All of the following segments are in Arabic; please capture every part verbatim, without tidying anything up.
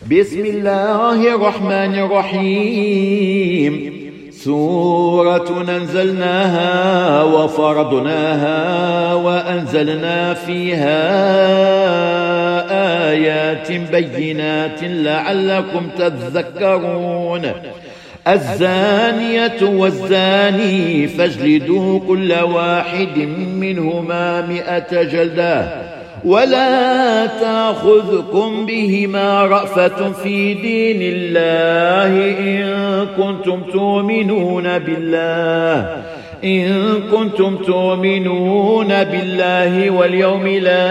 بسم الله الرحمن الرحيم. سورة أنزلناها وفرضناها وأنزلنا فيها آيات بينات لعلكم تذكرون. الزانية والزاني فاجلدوا كل واحد منهما مئة جلدة ولا تأخذكم بهما رأفة في دين الله إن كنتم تؤمنون بالله إن كنتم تؤمنون بالله واليوم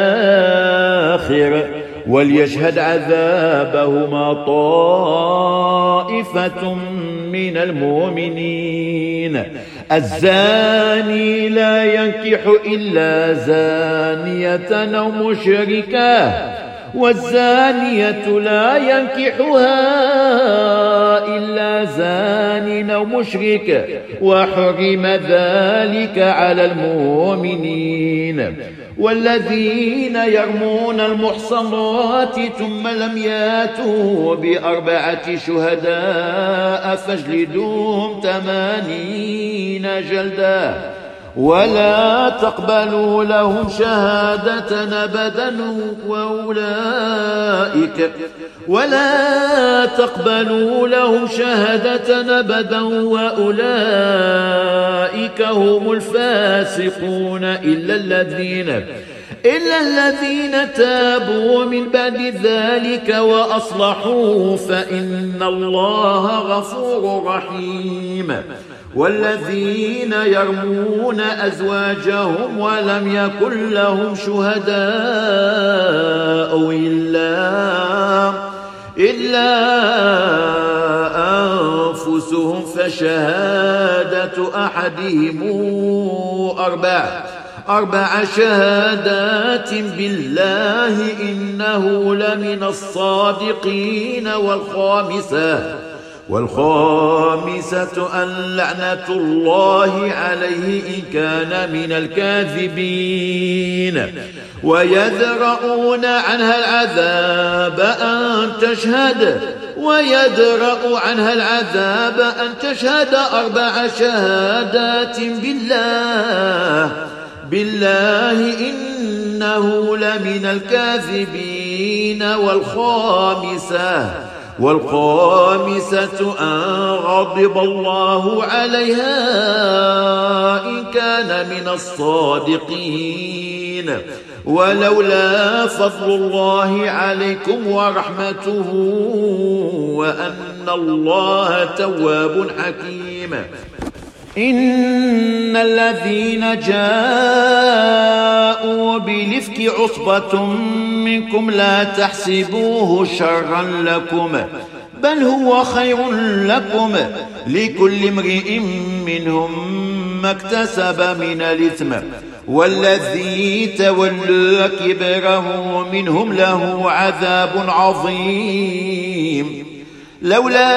الآخر وليشهد عذابهما طائفة من المؤمنين. الزاني لا ينكح إلا زانية أو مشركة والزانية لا ينكحها إلا زان أو مشرك وحرم ذلك على المؤمنين. والذين يرمون المحصنات ثم لم ياتوا بأربعة شهداء فاجلدوهم ثمانين جلدة ولا تقبلوا لهم شهادة أبدا وأولئك ولا تقبلوا لهم شهادة أبدا وأولئك هم الفاسقون إلا الذين إلا الذين تابوا من بعد ذلك وأصلحوا فإن الله غفور رحيم. والذين يرمون أزواجهم ولم يكن لهم شهداء إلا إلا أنفسهم فشهادة أحدهم أربع أربع شهادات بالله إنه لمن الصادقين. والخامسة والخامسة أن لعنة الله عليه إن كان من الكاذبين. ويدرؤون عنها العذاب أن تشهد ويدرأ عنها العذاب أن تشهد أربع شهادات بالله بالله إنه لمن الكاذبين. والخامسة والخامسة أن غضب الله عليها إن كان من الصادقين. ولولا فضل الله عليكم ورحمته وأن الله تواب حكيم. إن الذين جاءوا بالإفك عصبة منكم لا تحسبوه شرا لكم بل هو خير لكم لكل امرئ منهم ما اكتسب من الإثم والذي تولى كبره منهم له عذاب عظيم. لولا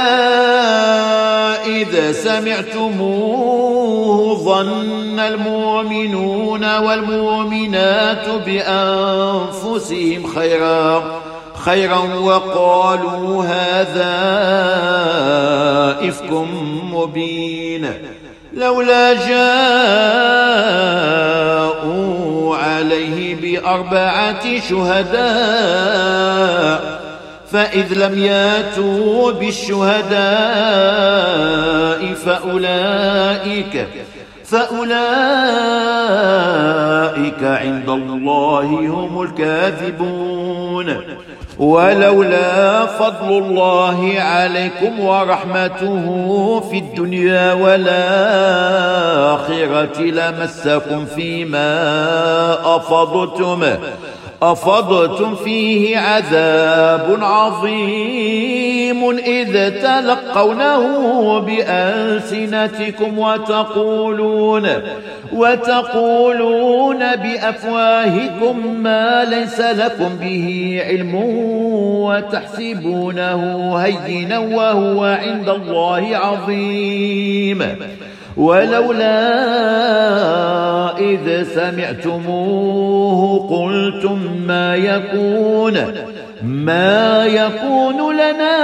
إذا سمعتموه ظن المؤمنون والمؤمنات بأنفسهم خيرا خيرا وقالوا هذا إفك مبين. لولا جاءوا عليه بأربعة شهداء فإذ لم ياتوا بالشهداء فأولئك فأولئك عند الله هم الكاذبون. ولولا فضل الله عليكم ورحمته في الدنيا والآخرة لمسكم فيما أفضتم أفضتم فيه عذاب عظيم إذ تلقونه بألسنتكم وتقولون وتقولون بأفواهكم ما ليس لكم به علم وتحسبونه هينا وهو عند الله عظيم. ولولا إذ سمعتموه قلتم ما يكون ما يكون لنا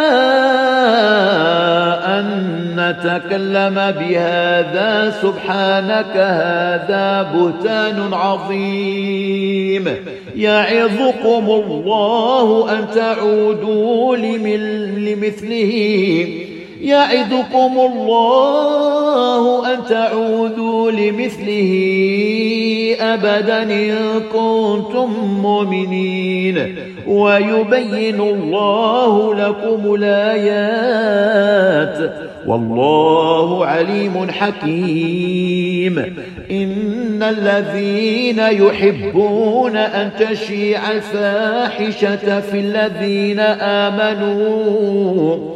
أن نتكلم بهذا سبحانك هذا بهتان عظيم يعظكم الله أن تعودوا لمثله يعظكم الله أن تعودوا لمثله أبدا إن كنتم مؤمنين ويبين الله لكم الآيات والله عليم حكيم. إن الذين يحبون أن تشيع الفاحشة في الذين آمنوا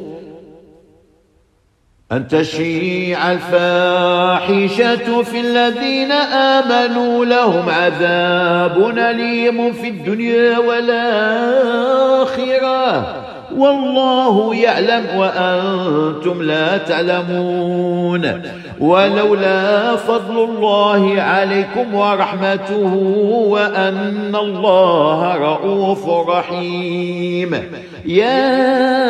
أن تشيع الفاحشة في الذين آمنوا لهم عذاب أليم في الدنيا والآخرة والله يعلم وأنتم لا تعلمون. ولولا فضل الله عليكم ورحمته وأن الله رؤوف رحيم. يا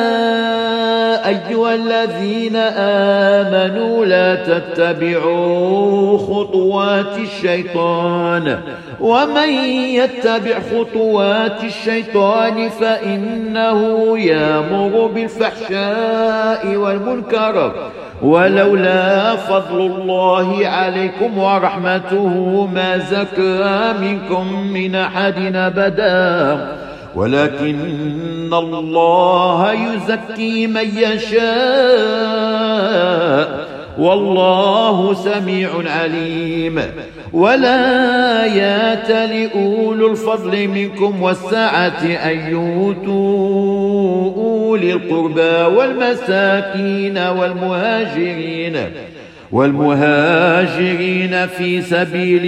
أيها الذين آمنوا لا تتبعوا خطوات الشيطان ومن يتبع خطوات الشيطان فإنه يأمر بالفحشاء والمنكر ولولا فضل الله عليكم ورحمته ما زكى منكم من أحد أبدا ولكن الله يزكي من يشاء والله سميع عليم. ولا يأتل أولو الفضل منكم والسعة أن يؤتوا أولي القربى والمساكين والمهاجرين والمهاجرين في سبيل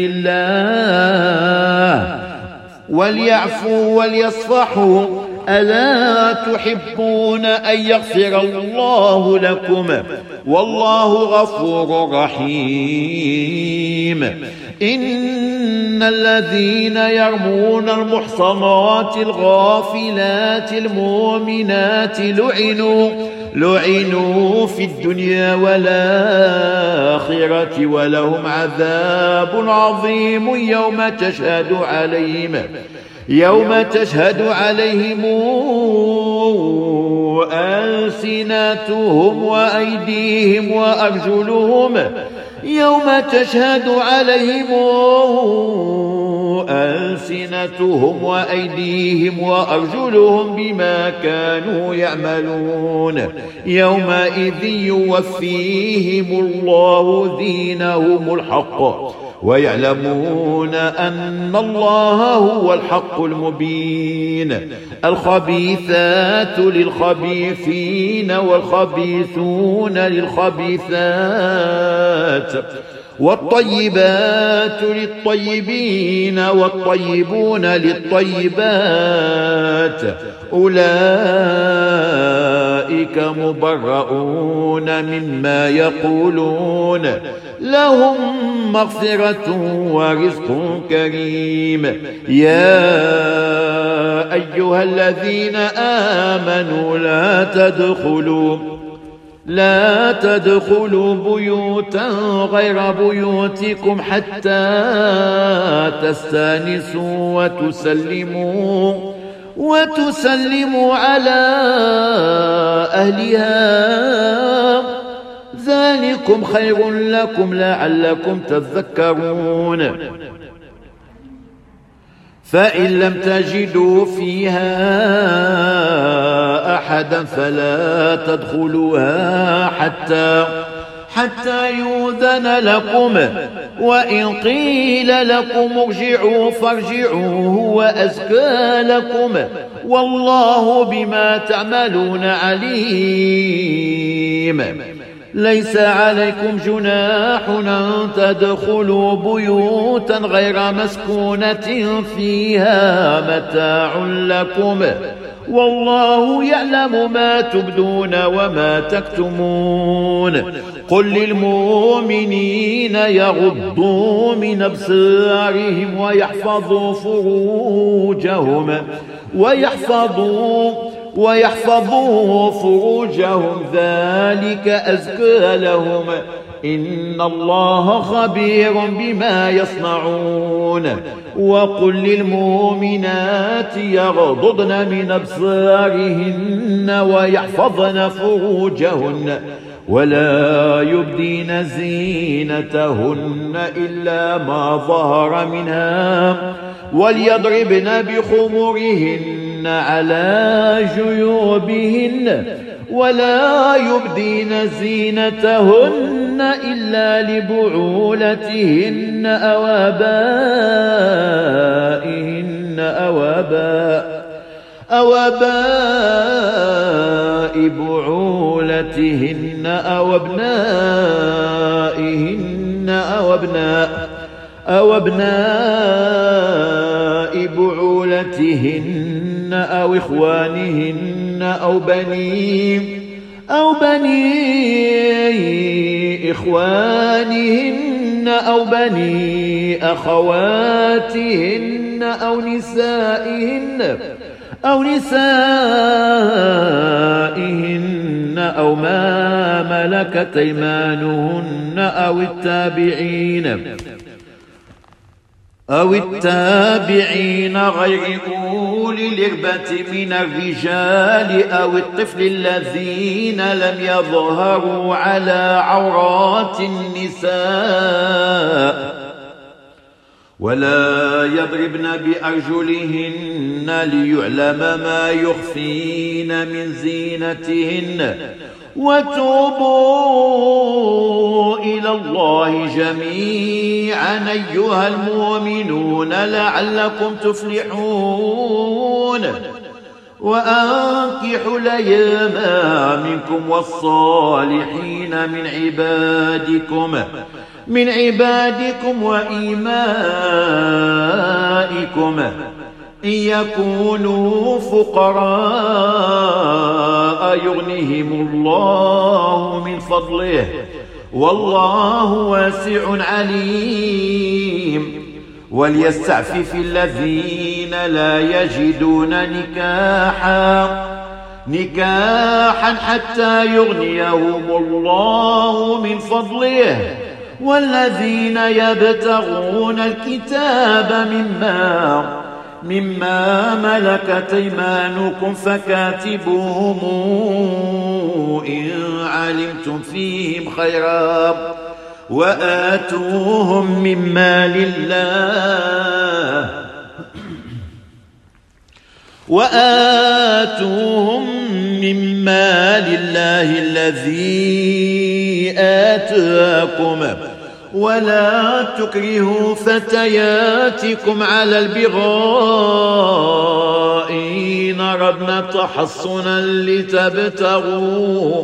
الله وليعفوا وليصفحوا ألا تحبون أن يغفر الله لكم والله غفور رحيم. إن الذين يرمون المحصنات الغافلات المؤمنات لعنوا لعنوا في الدنيا والآخرة ولهم عذاب عظيم يوم تشهد عليهم يوم تشهد عليهم ألسنتهم وأيديهم وأرجلهم يوم تشهد عليهم ألسنتهم وأيديهم وأرجلهم بما كانوا يعملون يومئذ يوفيهم الله دينهم الحق ويعلمون أن الله هو الحق المبين. الخبيثات للخبيثين والخبيثون للخبيثات والطيبات للطيبين والطيبون للطيبات أولئك مبرؤون مما يقولون لهم مغفرة ورزق كريم. يا أيها الذين آمنوا لا تدخلوا لا تدخلوا بيوتا غير بيوتكم حتى تستانسوا وتسلموا وتسلموا على أهلها ذلكم خير لكم لعلكم تذكرون. فإن لم تجدوا فيها أحدا فلا تدخلوها حتى حتى يؤذن لكم وإن قيل لكم ارجعوا فارجعوا هو أزكى لكم والله بما تعملون عليم. ليس عليكم جناح أن تدخلوا بيوتا غير مسكونة فيها متاع لكم والله يعلم ما تبدون وما تكتمون قل للمؤمنين يغضوا من أبصارهم ويحفظوا فروجهم ويحفظوا ويحفظوا فروجهم ذلك أزكى لهم إن الله خبير بما يصنعون وقل للمؤمنات يغضضن من أبصارهن ويحفظن فروجهن ولا يبدين زينتهن إلا ما ظهر منها وليضربن بخمرهن على جيوبهن ولا يبدين زينتهن إلا لبعولتهن أو آبائهن أو آباء أو آباء بعولتهن أو أبنائهن أو أبناء أو أبناء بعولتهن أو إخوانهن أو بني أو بني إخوانهن أو بني أخواتهن أو نسائهن أو نسائهن أو ما ملكت أيمانهن أو التابعين أو التابعين غير أولي الإربة من الرجال أو الطفل الذين لم يظهروا على عورات النساء ولا يضربن بأرجلهن ليعلم ما يخفين من زينتهن وتوبوا إلى الله جميعا أيها المؤمنون لعلكم تفلحون وأنكحوا الأيام منكم والصالحين من عبادكم من عبادكم وإيمائكم إن يكونوا فقراء يغنيهم الله من فضله والله واسع عليم وليستعفف الذين لا يجدون نكاحا نكاحا حتى يغنيهم الله من فضله والذين يبتغون الكتاب مما مما ملكت أيمانكم فكاتبوهم إن علمتم فيهم خيرا وآتوهم مما لله وآتوهم مما لله الذي آتاكم ولا تكرهوا فتياتكم على البغاء إن أردنا تحصنا لتبتغوا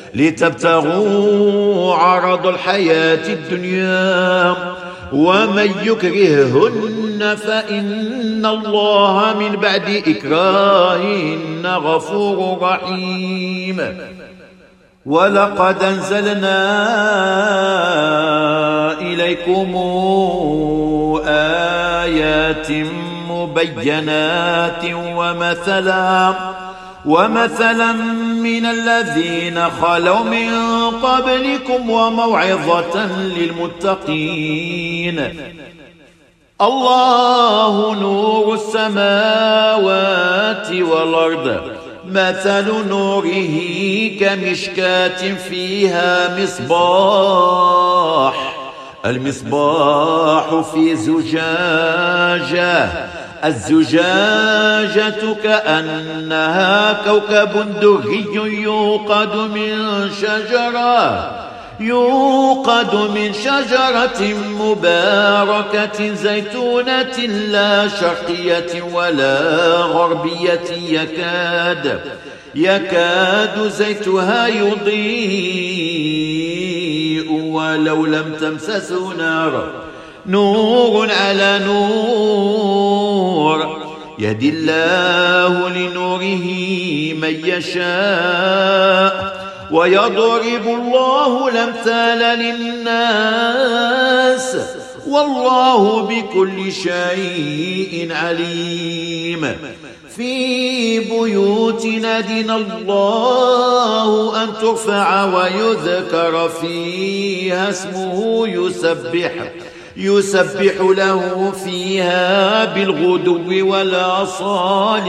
لتبتغوا عرض الحياة الدنيا ومن يكرههن فإن الله من بعد إكراههن غفور رحيم ولقد أنزلنا إليكم آيات مبينات ومثلا ومثلا من الذين خلوا من قبلكم وموعظة للمتقين الله نور السماوات والأرض مثل نوره كمشكاة فيها مصباح المصباح في زجاجة الزجاجة كأنها كوكب دري يوقد من شجرة يوقد من شجرة مباركة زيتونة لا شرقية ولا غربية يكاد يكاد زيتها يضيء ولو لم تمسسه نار نور على نور يهدي الله لنوره من يشاء ويضرب الله الأمثال للناس والله بكل شيء عليم. في بيوت أذن الله أن ترفع ويذكر فيها اسمه يسبح يسبح له فيها بالغدو والآصال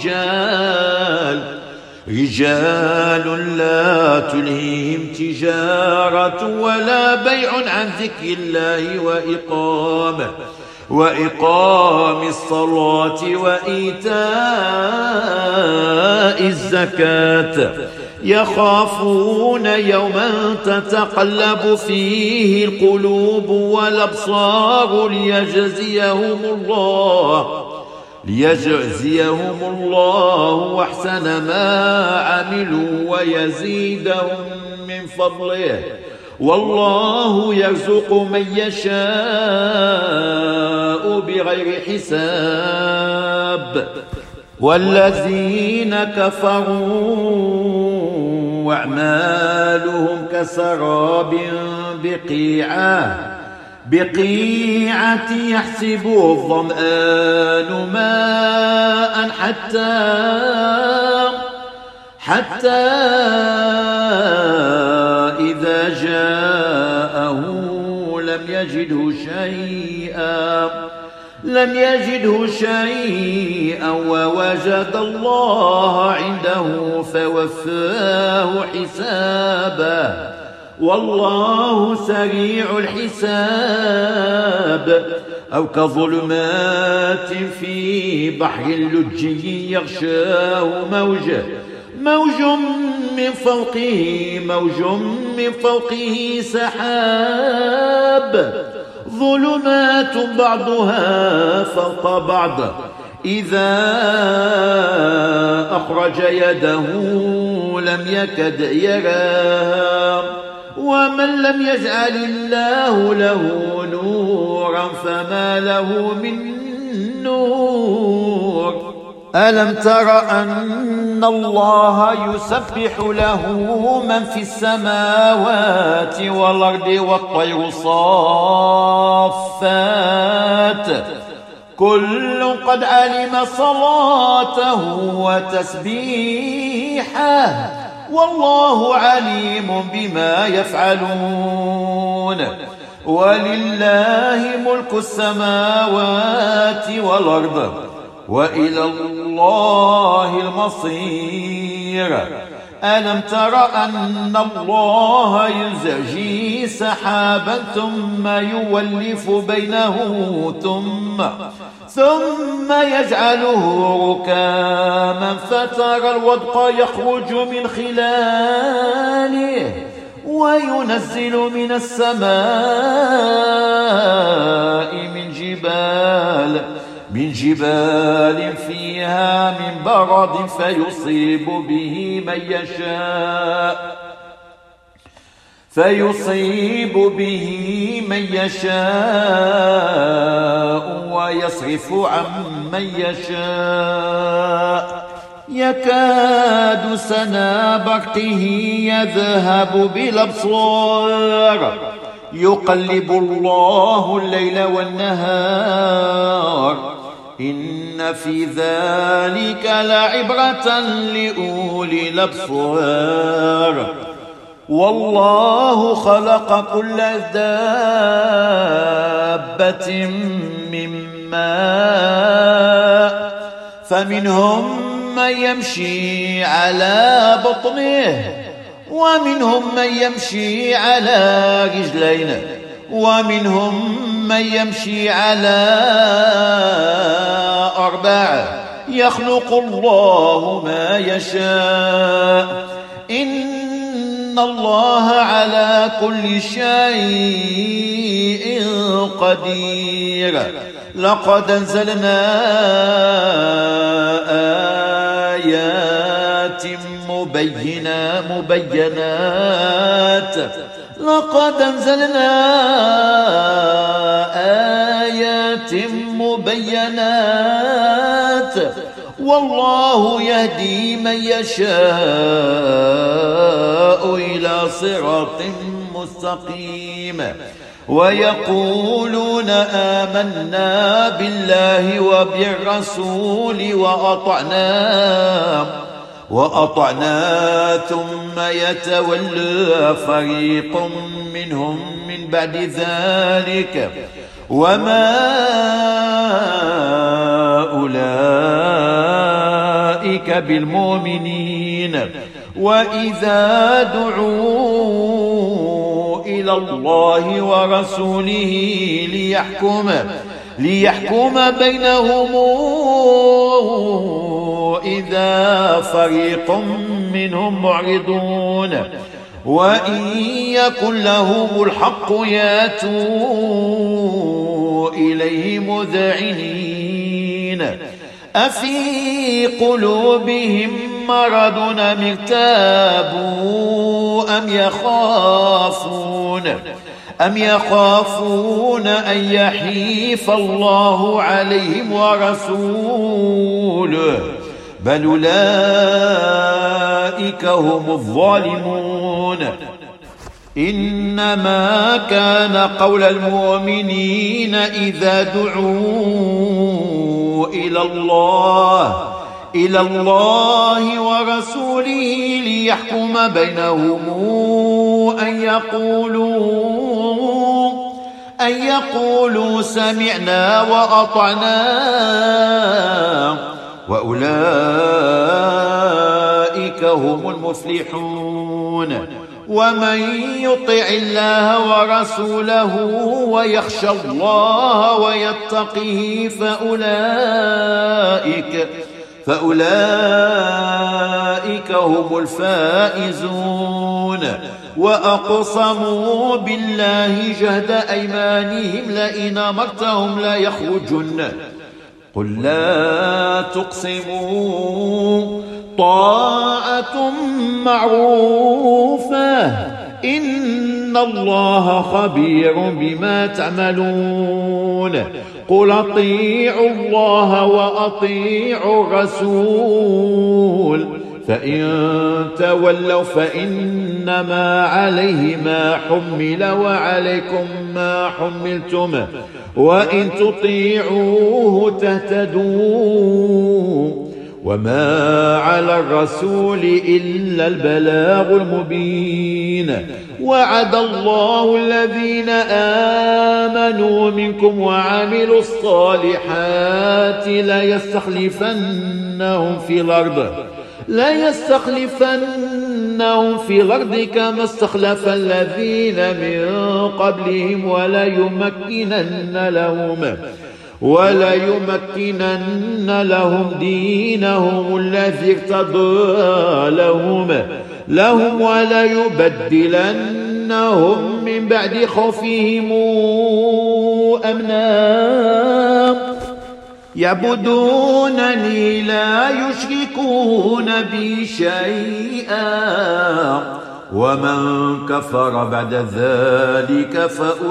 رجال رجال لا تلهيهم تجارة ولا بيع عن ذكر الله وإقام وإقام الصلاة وإيتاء الزكاة يخافون يوما تتقلب فيه القلوب والأبصار ليجزيهم الله ليجزيهم الله أحسن ما عملوا ويزيدهم من فضله والله يرزق من يشاء بغير حساب. والذين كفروا وأعمالهم كسراب بقيعة بقيعة يحسبه الظمآن ماء حتى حتى إذا جاءه لم يجده شيئا لم يجده شيئا ووجد الله عنده فوفاه حسابه والله سريع الحساب. أو كظلمات في بحر لجي يغشاه موج موج من فوقه موج من فوقه سحاب ظلمات بعضها فوق بعض إذا أخرج يده لم يكد يراها ومن لم يجعل الله له نورا فما له من نور. ألم تر أن الله يسبح له من في السماوات والأرض والطير صافات كل قد علم صلاته وتسبيحه والله عليم بما يفعلون. ولله ملك السماوات والأرض وإلى الله المصير. ألم تر أن الله يزجي سحابا ثم يولف بينه ثم ثم يجعله ركاما فترى الودق يخرج من خلاله وينزل من السماء من جبال من جبال فيها من برد فيصيب به من يشاء فيصيب به من يشاء ويصرف عن من يشاء يكاد سنا برقه يذهب بالأبصار يقلب الله الليل والنهار إن في ذلك لعبرة لأولي الأبصار. والله خلق كل دابة من ماء فمنهم من يمشي على بطنه ومنهم من يمشي على رجلين ومنهم من يمشي على أربع يخلق الله ما يشاء إن الله على كل شيء قدير. لقد أنزلنا آيات مبينات مبينات لقد أنزلنا آيات مبينات والله يهدي من يشاء إلى صراط مستقيم ويقولون آمنا بالله وبالرسول وأطعنا وأطعنا ثم يتولى فريق منهم من بعد ذلك وما أولئك بالمؤمنين وإذا دعوا إلى الله ورسوله ليحكم ليحكم بينهم إذا فريق منهم معرضون وإن يكن لهم الحق ياتوا إليه مذعنين أفي قلوبهم مرض أم ارتابوا أم يخافون أم يخافون أن يحيف الله عليهم ورسوله بل أولئك هم الظالمون إنما كان قول المؤمنين إذا دعوا إلى الله إلى الله ورسوله ليحكم بينهم أن يقولوا أن يقولوا سمعنا وأطعنا وأولئك هم المفلحون ومن يطع الله ورسوله ويخشى الله ويتقه فأولئك فأولئك هم الفائزون وأقسموا بالله جهد أيمانهم لئن أمرتهم لا يخرجن قل لا تقسموا طاعة معروفة إن الله خبير بما تعملون قل أطيعوا الله وأطيعوا الرسول فإن تولوا فإنما عليه ما حمل وعليكم ما حملتم وإن تطيعوه تهتدوا وما على الرسول إلا البلاغ المبين وعد الله الذين آمنوا منكم وعملوا الصالحات لا يستخلفنهم في الأرض لا يستخلفنهم في الأرض كما استخلف الذين من قبلهم ولا يمكنن لهم ولا يمكنن لهم دينهم الذي ارتضى لهم لهم ولا يبدلنهم من بعد خوفهم أمنا يعبدونني لا يشركون بي شيئا ومن كفر بعد ذلك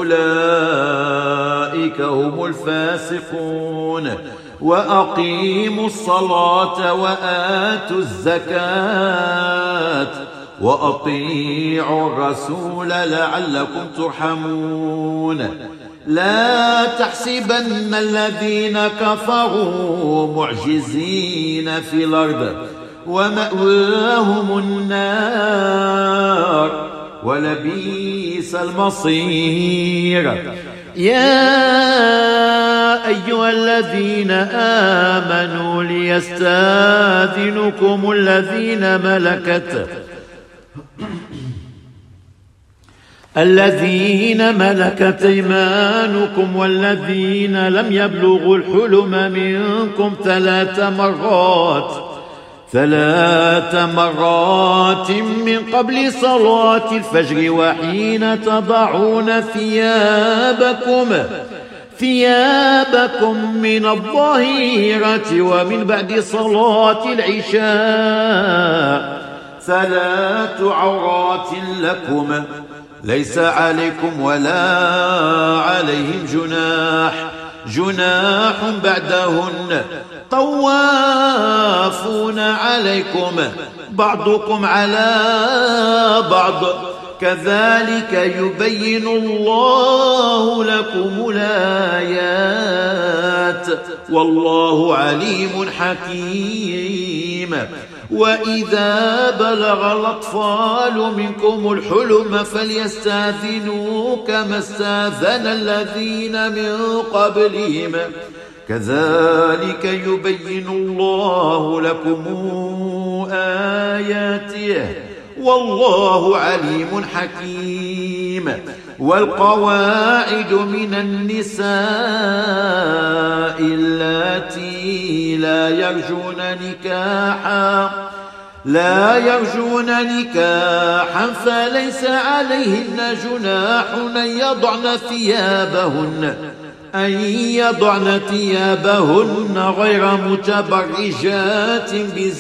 فأولئك هم الفاسقون وأقيموا الصلاة وآتوا الزكاة وأطيعوا الرسول لعلكم ترحمون لا تحسبن الذين كفروا معجزين في الأرض ومأواهم النار ولبئس المصير يا أيها الذين آمنوا ليستاذنكم الذين ملكت الذين ملكت أيمانكم والذين لم يبلغوا الحلم منكم ثلاث مرات ثلاث مرات من قبل صلاة الفجر وحين تضعون ثيابكم ثيابكم من الظهيرة ومن بعد صلاة العشاء ثلاث عورات لكم ليس عليكم ولا عليهم جناح جناح بعدهن طوافون عليكم بعضكم على بعض كذلك يبين الله لكم الآيات والله عليم حكيم. وإذا بلغ الأطفال منكم الحلم فليستاذنوا كما استاذن الذين من قبلهم كذلك يبين الله لكم آياته والله عليم حكيم. والقواعد من النساء اللاتي لا يرجون نكاحا لا يرجون نكاحا فليس عليهن جناح أن يضعن ثيابهن أن يضعن ثيابهن غير متبرجات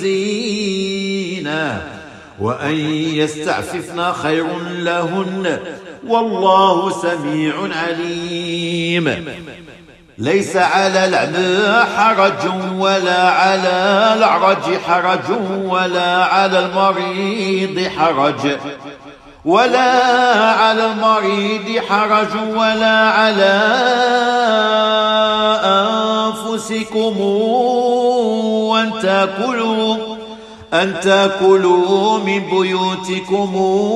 بزينة وأن يستعففن خير لهن والله سميع عليم. ليس على الأعمى حرج ولا على الأعرج حرج ولا على المريض حرج ولا على المريض حرج ولا على أنفسكم أن تأكلوا أن تأكلوا من بيوتكم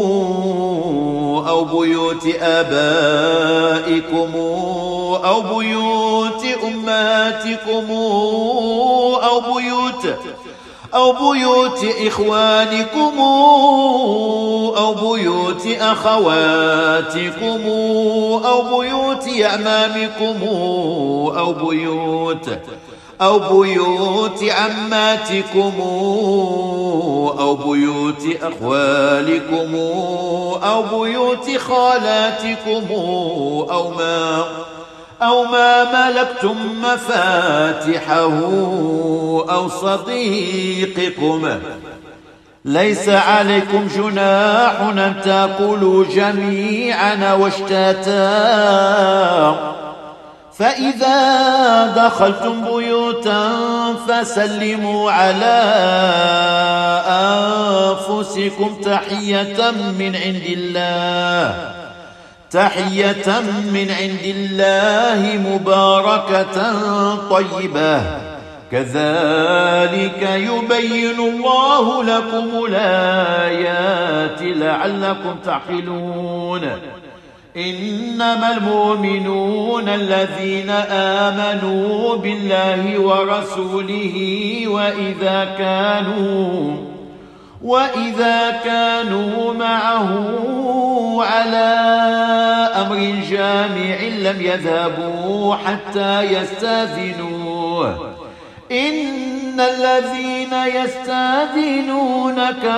أو بيوت آبائكم أو بيوت أماتكم أو بيوت أو بيوت إخوانكم أو بيوت أخواتكم أو بيوت أعمامكم أو بيوت أو بيوت عماتكم أو بيوت أخوالكم أو بيوت خالاتكم أو ما أو ما ملكتم مفاتحه أو صديقكم. ليس عليكم جناح أن تأكلوا جميعا واشتاتا فإذا دخلتم بيوتا فسلموا على أنفسكم تحية من عند الله تحية من عند الله مباركة طيبة كذلك يبين الله لكم الآيات لعلكم تعقلون. إنما المؤمنون الذين آمنوا بالله ورسوله وإذا كانوا وإذا كانوا معه على أمر جامع لم يذهبوا حتى يستاذنوه إن الذين يستاذنونك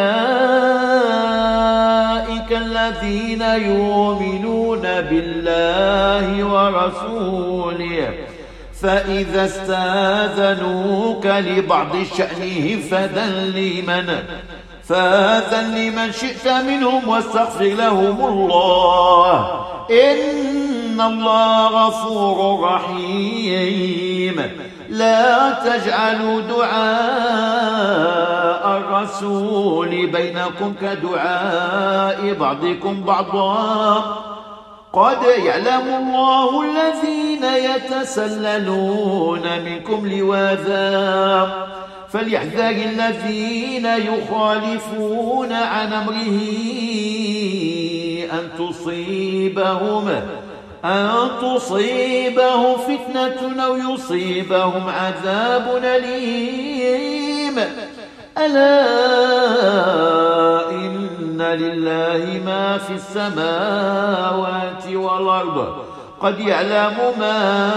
أولئك الذين يؤمنون بالله ورسوله فإذا استاذنوك لبعض شأنهم فأذن لمن فأذن لمن شئت منهم واستغفر لهم الله إن الله غفور رحيم. لا تجعلوا دعاء الرسول بينكم كدعاء بعضكم بعضا قد يعلم الله الذين يتسللون منكم لواذا فليحذر الذين يخالفون عن أمره أن تصيبهم أن تصيبهم فتنة أو يصيبهم عذاب أليم. ألا إن لله ما في السماوات والأرض قد يعلم ما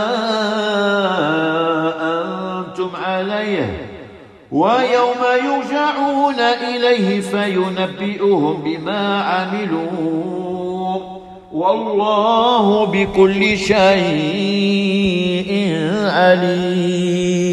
أنتم عليه ويوم يرجعون إليه فينبئهم بما عملوا والله بكل شيء عليم.